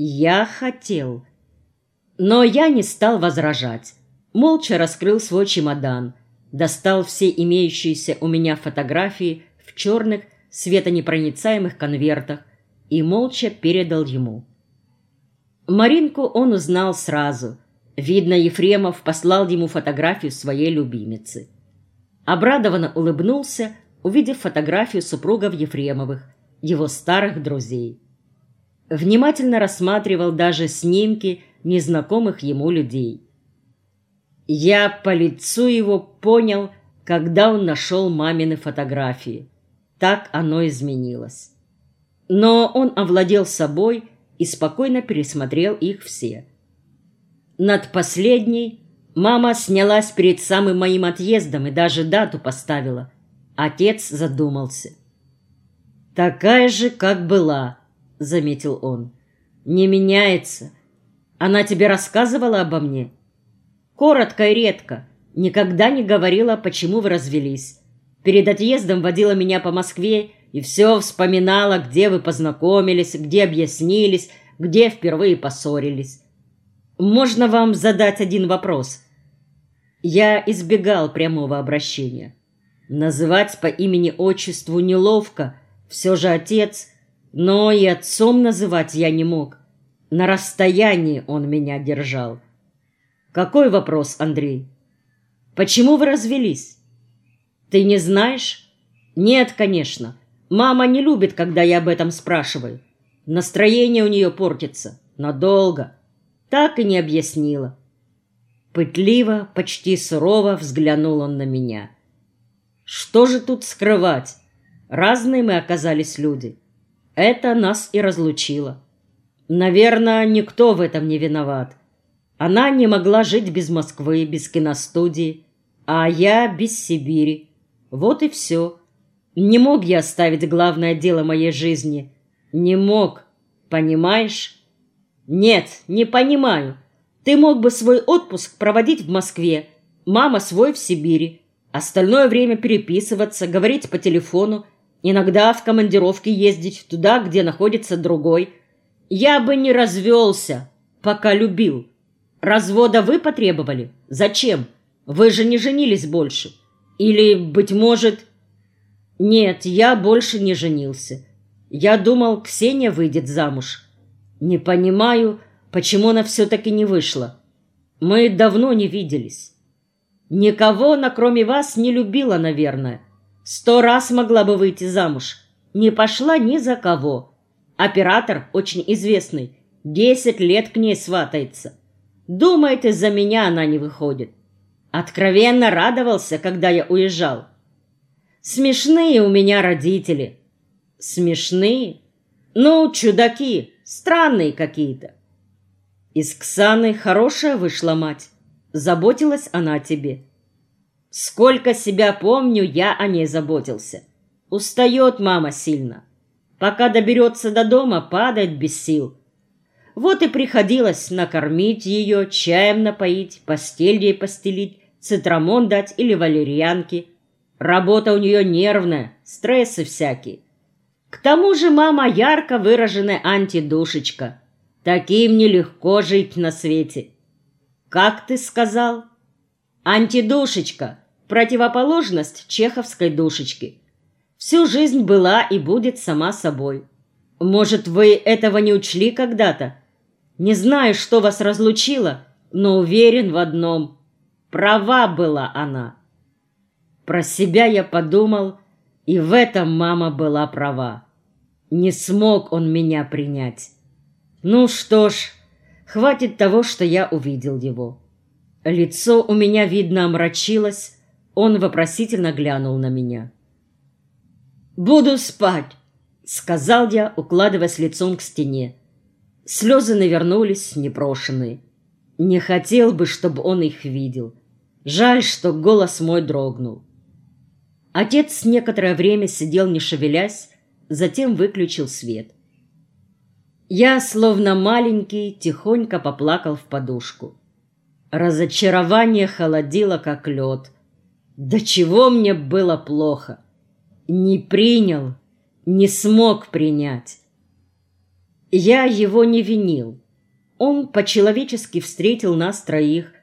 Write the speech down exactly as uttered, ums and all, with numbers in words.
Я хотел. Но я не стал возражать. Молча раскрыл свой чемодан, достал все имеющиеся у меня фотографии в черных светонепроницаемых конвертах и молча передал ему. Маринку он узнал сразу. Видно, Ефремов послал ему фотографию своей любимицы. Обрадованно улыбнулся, увидев фотографию супругов Ефремовых, его старых друзей. Внимательно рассматривал даже снимки незнакомых ему людей. Я по лицу его понял, когда он нашел мамины фотографии. Так оно изменилось. Но он овладел собой и спокойно пересмотрел их все. Над последней мама снялась перед самым моим отъездом и даже дату поставила. Отец задумался. «Такая же, как была», — заметил он. «Не меняется. Она тебе рассказывала обо мне?» «Коротко и редко. Никогда не говорила, почему вы развелись. Перед отъездом водила меня по Москве и все вспоминала, где вы познакомились, где объяснились, где впервые поссорились. Можно вам задать один вопрос?» Я избегал прямого обращения. Называть по имени-отчеству неловко, все же отец, но и отцом называть я не мог. На расстоянии он меня держал. «Какой вопрос, Андрей?» «Почему вы развелись?» «Ты не знаешь?» «Нет, конечно. Мама не любит, когда я об этом спрашиваю. Настроение у нее портится. Надолго. Так и не объяснила». Пытливо, почти сурово взглянул он на меня. «Что же тут скрывать? Разные мы оказались люди. Это нас и разлучило. Наверное, никто в этом не виноват. Она не могла жить без Москвы, без киностудии, а я без Сибири. Вот и все. Не мог я оставить главное дело моей жизни. Не мог. Понимаешь?» «Нет, не понимаю. Ты мог бы свой отпуск проводить в Москве, мама свой в Сибири, остальное время переписываться, говорить по телефону, иногда в командировке ездить туда, где находится другой. Я бы не развелся, пока любил. Развода вы потребовали? Зачем? Вы же не женились больше. Или, быть может...» «Нет, я больше не женился. Я думал, Ксения выйдет замуж. Не понимаю, почему она все-таки не вышла. Мы давно не виделись. Никого она, кроме вас, не любила, наверное. Сто раз могла бы выйти замуж. Не пошла ни за кого. Оператор очень известный. Десять лет к ней сватается. Думает, из-за меня она не выходит. Откровенно радовался, когда я уезжал. Смешные у меня родители». «Смешные? Ну, чудаки, странные какие-то». «Из Ксаны хорошая вышла мать. Заботилась она о тебе?» «Сколько себя помню, я о ней заботился. Устает мама сильно. Пока доберется до дома, падает без сил. Вот и приходилось накормить ее, чаем напоить, постель ей постелить, цитрамон дать или валерьянки. Работа у нее нервная, стрессы всякие. К тому же мама ярко выраженная антидушечка. Таким нелегко жить на свете». «Как ты сказал?» «Антидушечка. Противоположность чеховской душечки. Всю жизнь была и будет сама собой. Может, вы этого не учли когда-то? Не знаю, что вас разлучило, но уверен в одном. Права была она». Про себя я подумал, и в этом мама была права. Не смог он меня принять. Ну что ж, хватит того, что я увидел его. Лицо у меня, видно, омрачилось. Он вопросительно глянул на меня. «Буду спать», — сказал я, укладываясь лицом к стене. Слезы навернулись, непрошенные. Не хотел бы, чтобы он их видел. Жаль, что голос мой дрогнул. Отец некоторое время сидел, не шевелясь, затем выключил свет. Я, словно маленький, тихонько поплакал в подушку. Разочарование холодило, как лед. До чего мне было плохо. Не принял, не смог принять. Я его не винил. Он по-человечески встретил нас троих,